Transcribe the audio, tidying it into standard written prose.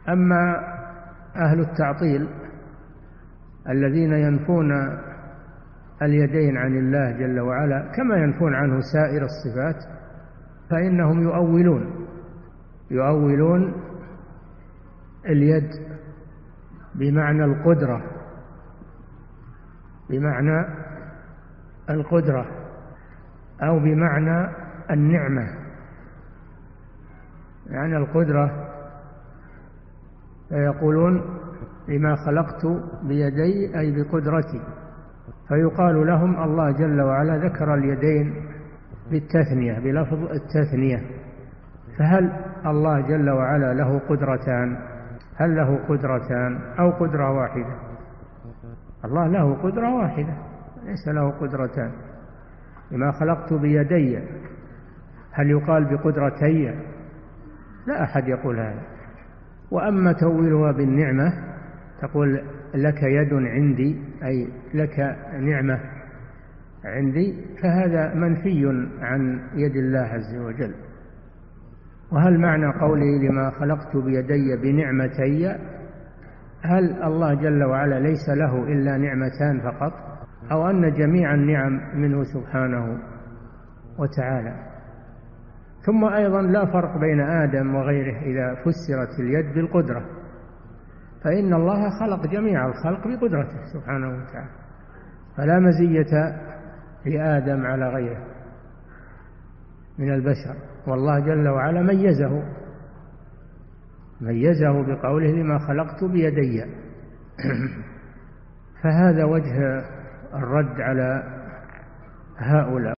أما أهل التعطيل الذين ينفون اليدين عن الله جل وعلا كما ينفون عنه سائر الصفات، فإنهم يؤولون اليد بمعنى القدرة أو بمعنى النعمة. يعني القدرة فيقولون لما خلقت بيدي أي بقدرتي، فيقال لهم الله جل وعلا ذكر اليدين بالتثنية بلفظ التثنية، فهل الله جل وعلا له قدرتان؟ هل له قدرتان أو قدرة واحدة؟ الله له قدرة واحدة، ليس له قدرتان. لما خلقت بيدي، هل يقال بقدرتي؟ لا أحد يقول هذا. وأما تؤويلها بالنعمة، تقول لك يد عندي أي لك نعمة عندي، فهذا منفي عن يد الله عز وجل. وهل معنى قوله لما خلقت بيدي بنعمتي، هل الله جل وعلا ليس له إلا نعمتان فقط، أو أن جميع النعم منه سبحانه وتعالى؟ ثم أيضا لا فرق بين آدم وغيره إذا فسرت اليد بالقدرة، فإن الله خلق جميع الخلق بقدرته سبحانه وتعالى، فلا مزية لآدم على غيره من البشر، والله جل وعلا ميزه بقوله لما خلقت بيدي. فهذا وجه الرد على هؤلاء.